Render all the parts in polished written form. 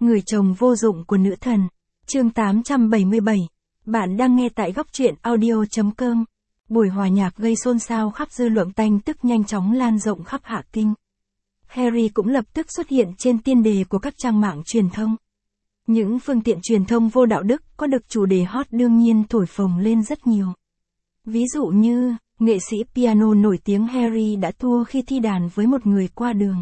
Người chồng vô dụng của nữ thần. Chương 877. Bạn đang nghe tại góc truyện audio.com. Buổi hòa nhạc gây xôn xao khắp dư luận, tin tức nhanh chóng lan rộng khắp Hạ Kinh. Harry cũng lập tức xuất hiện trên tiên đề của các trang mạng truyền thông. Những phương tiện truyền thông vô đạo đức có được chủ đề hot đương nhiên thổi phồng lên rất nhiều. Ví dụ như, nghệ sĩ piano nổi tiếng Harry đã thua khi thi đàn với một người qua đường.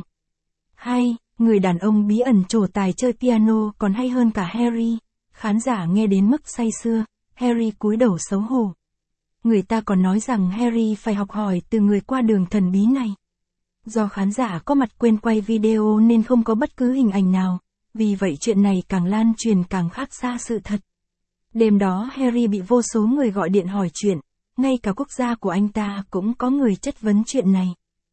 Hay, người đàn ông bí ẩn trổ tài chơi piano còn hay hơn cả Harry. Khán giả nghe đến mức say sưa, Harry cúi đầu xấu hổ. Người ta còn nói rằng Harry phải học hỏi từ người qua đường thần bí này. Do khán giả có mặt quên quay video nên không có bất cứ hình ảnh nào, vì vậy chuyện này càng lan truyền càng khác xa sự thật. Đêm đó Harry bị vô số người gọi điện hỏi chuyện, ngay cả quốc gia của anh ta cũng có người chất vấn chuyện này.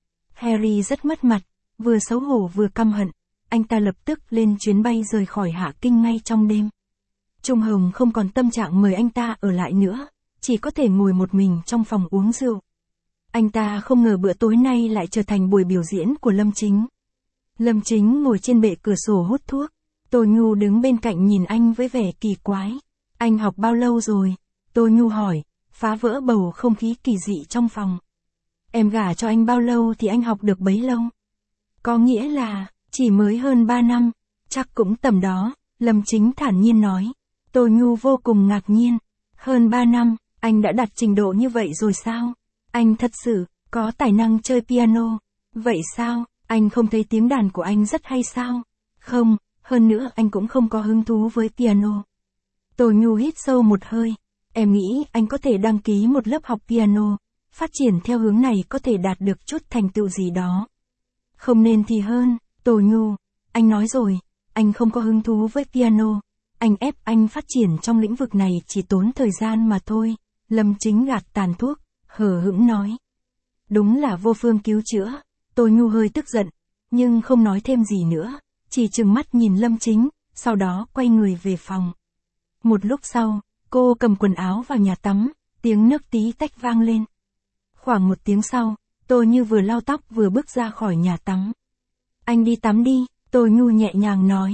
Harry rất mất mặt, vừa xấu hổ vừa căm hận, anh ta lập tức lên chuyến bay rời khỏi Hạ Kinh ngay trong đêm. Trung Hồng không còn tâm trạng mời anh ta ở lại nữa, chỉ có thể ngồi một mình trong phòng uống rượu. Anh ta không ngờ bữa tối nay lại trở thành buổi biểu diễn của Lâm Chính. Lâm Chính ngồi trên bệ cửa sổ hút thuốc, Tô Nhu đứng bên cạnh nhìn anh với vẻ kỳ quái. Anh học bao lâu rồi? Tô Nhu hỏi, phá vỡ bầu không khí kỳ dị trong phòng. Em gả cho anh bao lâu thì anh học được bấy lâu? Có nghĩa là, chỉ mới hơn 3 năm, chắc cũng tầm đó, Lâm Chính thản nhiên nói. Tô Nhu vô cùng ngạc nhiên, hơn 3 năm, anh đã đạt trình độ như vậy rồi sao? Anh thật sự, có tài năng chơi piano. Vậy sao, anh không thấy tiếng đàn của anh rất hay sao? Không, hơn nữa anh cũng không có hứng thú với piano. Tô Nhu hít sâu một hơi, em nghĩ anh có thể đăng ký một lớp học piano, phát triển theo hướng này có thể đạt được chút thành tựu gì đó. Không nên thì hơn, Tô Nhu, anh nói rồi, anh không có hứng thú với piano, anh ép anh phát triển trong lĩnh vực này chỉ tốn thời gian mà thôi. Lâm Chính gạt tàn thuốc, hờ hững nói. Đúng là vô phương cứu chữa. Tô Nhu hơi tức giận, nhưng không nói thêm gì nữa, chỉ trừng mắt nhìn Lâm Chính, sau đó quay người về phòng. Một lúc sau, cô cầm quần áo vào nhà tắm, tiếng nước tí tách vang lên. Khoảng một tiếng sau, Tô Như vừa lau tóc vừa bước ra khỏi nhà tắm. Anh đi tắm đi, Tô Nhu nhẹ nhàng nói.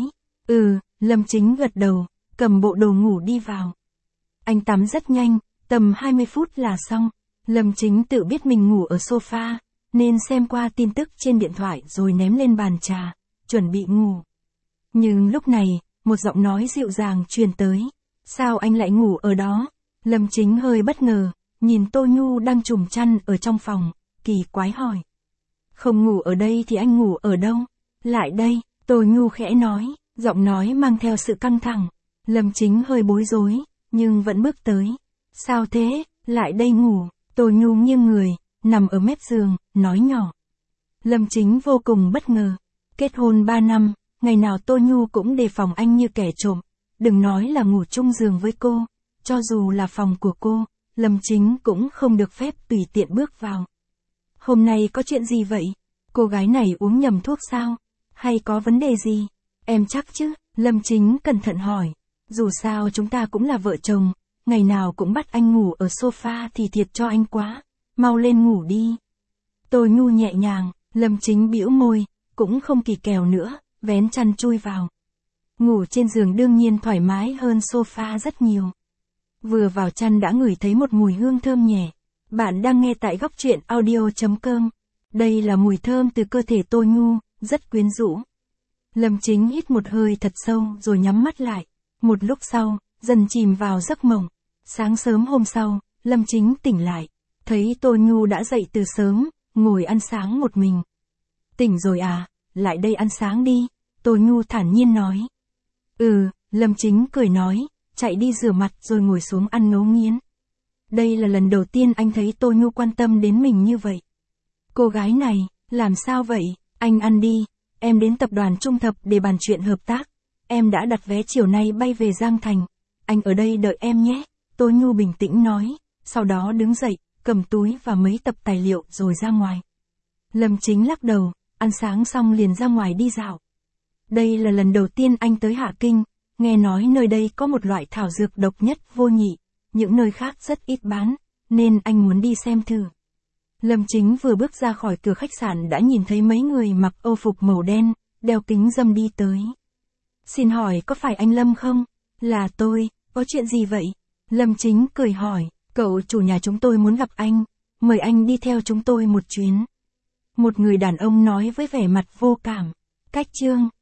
Lâm Chính gật đầu, cầm bộ đồ ngủ đi vào. Anh tắm rất nhanh, tầm 20 phút là xong. Lâm Chính tự biết mình ngủ ở sofa, nên xem qua tin tức trên điện thoại rồi ném lên bàn trà, chuẩn bị ngủ. Nhưng lúc này, một giọng nói dịu dàng truyền tới. Sao anh lại ngủ ở đó? Lâm Chính hơi bất ngờ, nhìn Tô Nhu đang trùm chăn ở trong phòng, kỳ quái hỏi. Không ngủ ở đây thì anh ngủ ở đâu? Lại đây, Tô Nhu khẽ nói, giọng nói mang theo sự căng thẳng. Lâm Chính hơi bối rối, nhưng vẫn bước tới. Sao thế, lại đây ngủ? Tô Nhu nghiêng người, nằm ở mép giường, nói nhỏ. Lâm Chính vô cùng bất ngờ. Kết hôn 3 năm, ngày nào Tô Nhu cũng đề phòng anh như kẻ trộm. Đừng nói là ngủ chung giường với cô, cho dù là phòng của cô, Lâm Chính cũng không được phép tùy tiện bước vào. Hôm nay có chuyện gì vậy? Cô gái này uống nhầm thuốc sao? Hay có vấn đề gì? Em chắc chứ? Lâm Chính cẩn thận hỏi. Dù sao chúng ta cũng là vợ chồng, ngày nào cũng bắt anh ngủ ở sofa thì thiệt cho anh quá. Mau lên ngủ đi. Tô Nhu nhẹ nhàng, Lâm Chính bĩu môi, cũng không kỳ kèo nữa, vén chăn chui vào. Ngủ trên giường đương nhiên thoải mái hơn sofa rất nhiều. Vừa vào chăn đã ngửi thấy một mùi hương thơm nhẹ. Bạn đang nghe tại góc truyện audio.com. Đây là mùi thơm từ cơ thể Tô Nhu, rất quyến rũ. Lâm Chính hít một hơi thật sâu rồi nhắm mắt lại. Một lúc sau, dần chìm vào giấc mộng. Sáng sớm hôm sau, Lâm Chính tỉnh lại. Thấy Tô Nhu đã dậy từ sớm, ngồi ăn sáng một mình. Tỉnh rồi à, lại đây ăn sáng đi, Tô Nhu thản nhiên nói. Lâm Chính cười nói, chạy đi rửa mặt rồi ngồi xuống ăn ngấu nghiến. Đây là lần đầu tiên anh thấy Tô Nhu quan tâm đến mình như vậy. Cô gái này, làm sao vậy? Anh ăn đi, em đến tập đoàn Trung Thập để bàn chuyện hợp tác. Em đã đặt vé chiều nay bay về Giang Thành. Anh ở đây đợi em nhé, Tô Nhu bình tĩnh nói, sau đó đứng dậy, cầm túi và mấy tập tài liệu rồi ra ngoài. Lâm Chính lắc đầu, ăn sáng xong liền ra ngoài đi dạo. Đây là lần đầu tiên anh tới Hạ Kinh, nghe nói nơi đây có một loại thảo dược độc nhất vô nhị, những nơi khác rất ít bán, nên anh muốn đi xem thử. Lâm Chính vừa bước ra khỏi cửa khách sạn đã nhìn thấy mấy người mặc âu phục màu đen, đeo kính râm đi tới. Xin hỏi có phải anh Lâm không? Là tôi, có chuyện gì vậy? Lâm Chính cười hỏi, cậu chủ nhà chúng tôi muốn gặp anh, mời anh đi theo chúng tôi một chuyến. Một người đàn ông nói với vẻ mặt vô cảm. Cách chương